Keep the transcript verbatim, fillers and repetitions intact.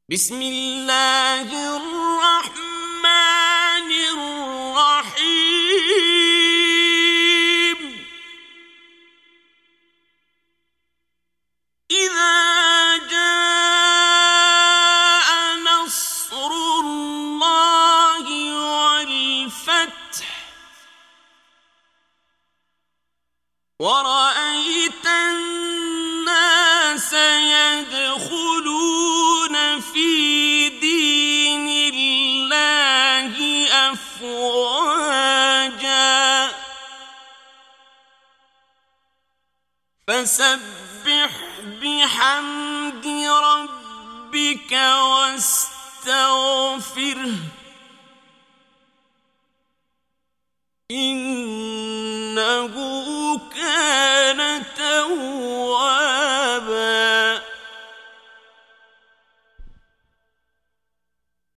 بسم الله الرحمن الرحيم إذا جاء نصر الله والفتح ورأيت الناس يدخلون في دين الله أفواجا فسبح بحمد ربك واستغفره إن